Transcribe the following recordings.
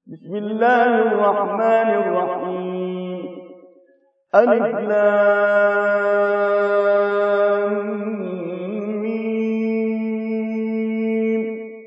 بسم الله الرحمن الرحيم. ألف لام ميم.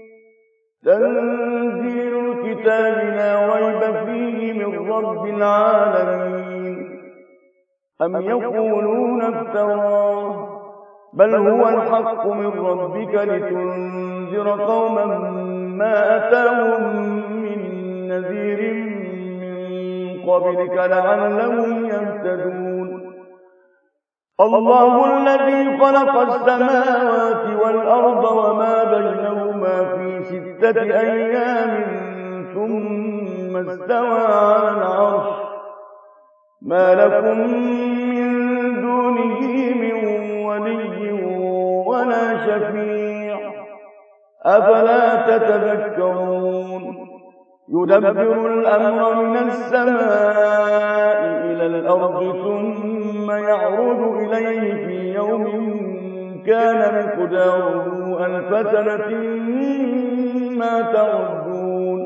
تنزيل الكتاب لا ريب فيه من رب العالمين. أم يقولون افتراه بل هو الحق من ربك لتنذر قوما ما أتاهم من نذير من قبلك لعلهم يهتدون. الله الذي خلق السماوات والأرض وما بينهما في 6 أيام ثم استوى على العرش. ما لكم من دونه من ولي ولا شفيع أفلا تتذكرون. يدبر الأمر من السماء إلى الأرض ثم يعرج إليه في يوم كان مقداره 1000 سنة مما تعدون.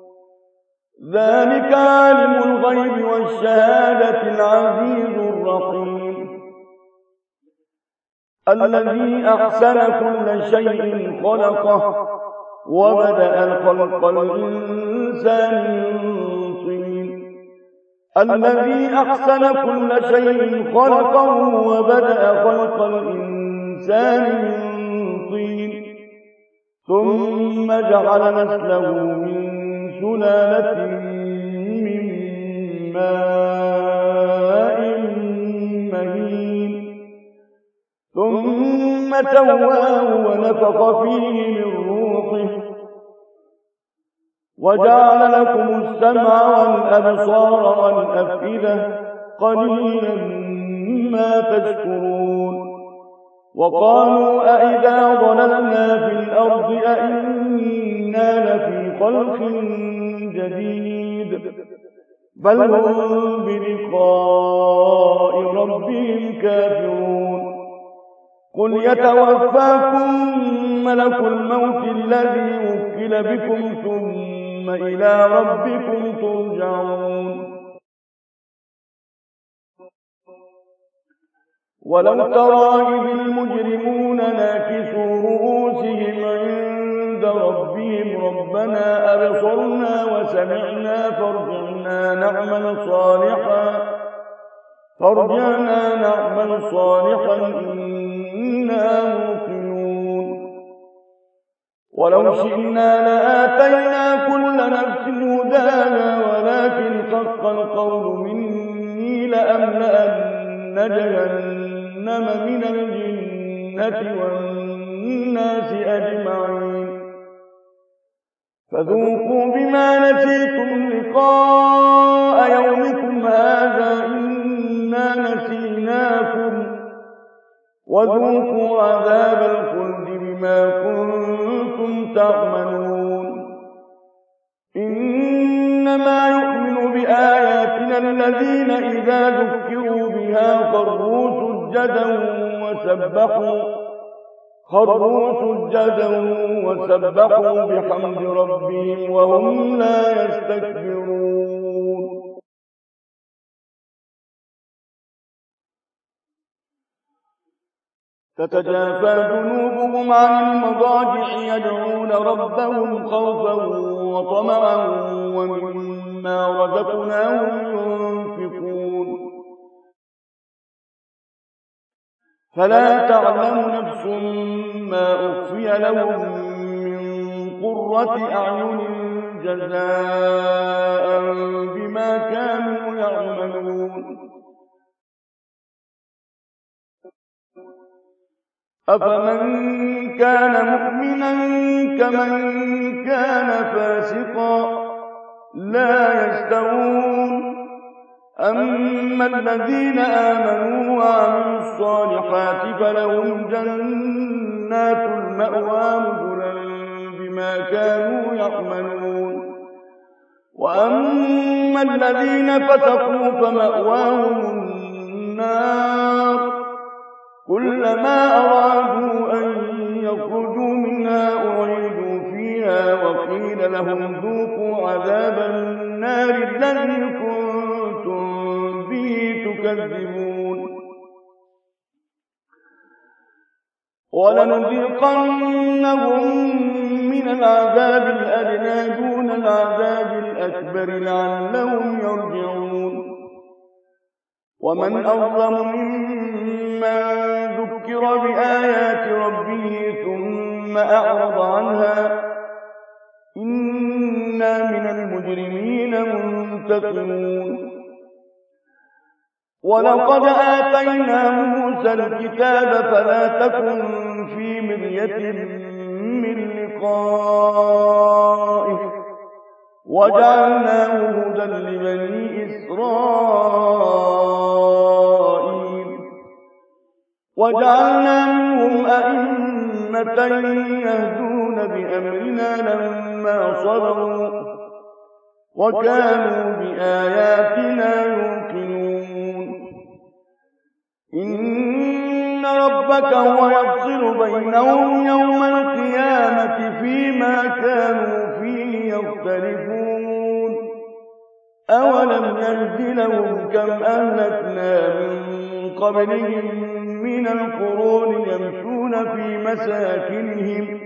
ذلك عالم الغيب والشهادة العزيز الرحيم. الذي أحسن كل شيء خلقه وبدأ الخلق الإنسان من طين. الذي أحسن كل شيء خلقه وبدأ خلق الإنسان من طين ثم جعل نسله من سلالة من ماء مهين ثم سواه ونفخ فيه من روحه وجعل لكم السمع والأبصار والأفئدة قليلا ما تشكرون. وقالوا أئذا ضللنا في الأرض أئنا لفي خلق جديد بل هم بلقاء ربهم كافرون. قل يتوفاكم ملك الموت الذي وكل بكم ثم إلى ربكم ترجعون. ولو ترى إذ المجرمون ناكسوا رؤوسهم عند ربهم ربنا أبصرنا وسمعنا فارجعنا نعمل صالحا إنا موقنون. ولو شئنا لآتينا كل نفس هداها ولكن حق القول مني لأملأن جهنم من الجنة والناس أجمعين. فذوقوا بما نسيتم لقاء يومكم هذا إنا نسيناكم وذوقوا عذاب الخلد بما كنتم تعملون. إنما يؤمن بآياتنا الذين إذا ذكروا بها خروا سجدا وسبحوا بحمد ربهم وهم لا يستكبرون. تتجافى جنوبهم عن المضاجع يدعون ربهم خوفا وطمعا ومما رزقناهم ينفقون. فلا تعلم نفس ما أخفي لهم من قرة أعين جزاء بما كانوا يعملون. أفمن كان مؤمنا كمن كان فاسقا لا يستوون. أما الذين آمنوا وعملوا الصالحات فلهم جنات المأوى نزلا بما كانوا يعملون. وأما الذين فسقوا فمأواهم النار كلما أرادوا أن يخرجوا منها أعيدوا فيها إلا وقيل لهم ذوقوا عذاب النار الذي كنتم به تكذبون ولنذيقنهم من العذاب الأدنى دون العذاب الأكبر لعلهم يرجعون ومن أظلم ممن ذكر بآيات ربه ثم أعرض عنها إنا من المجرمين منتقمون ولقد آتينا موسى الكتاب فلا تكن في مرية من لقائه وجعلناه هدى لبني إسرائيل وجعلنا منهم أئمة يهدون بأمرنا لما صبروا وكانوا بآياتنا يوقنون إن ربك هو يفصل بينهم يوم القيامة فيما كانوا فيه يختلفون أولم يهد لهم كم أهلكنا من قبلهم من القرون يمشون في مساكنهم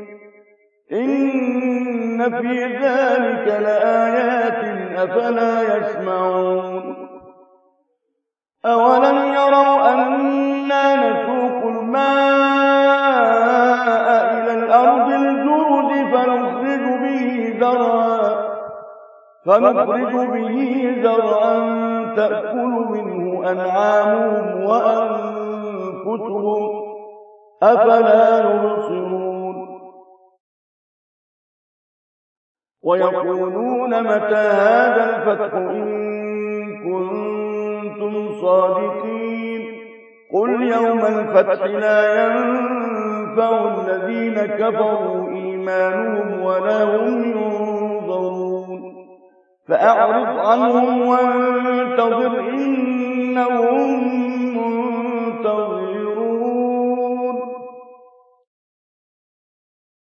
إن في ذلك لآيات أفلا يسمعون أولم يروا أنا نسوق الماء إلى الأرض الجرز فنخرج به زرعا تأكل منه أنعامهم وأنفسهم أفلا يبصرون ويقولون متى هذا الفتح إن كنتم صادقين قل يوم الفتح لا ينفع الذين كفروا إيمانهم ولا هم ينظرون فأعرض عنهم وانتظر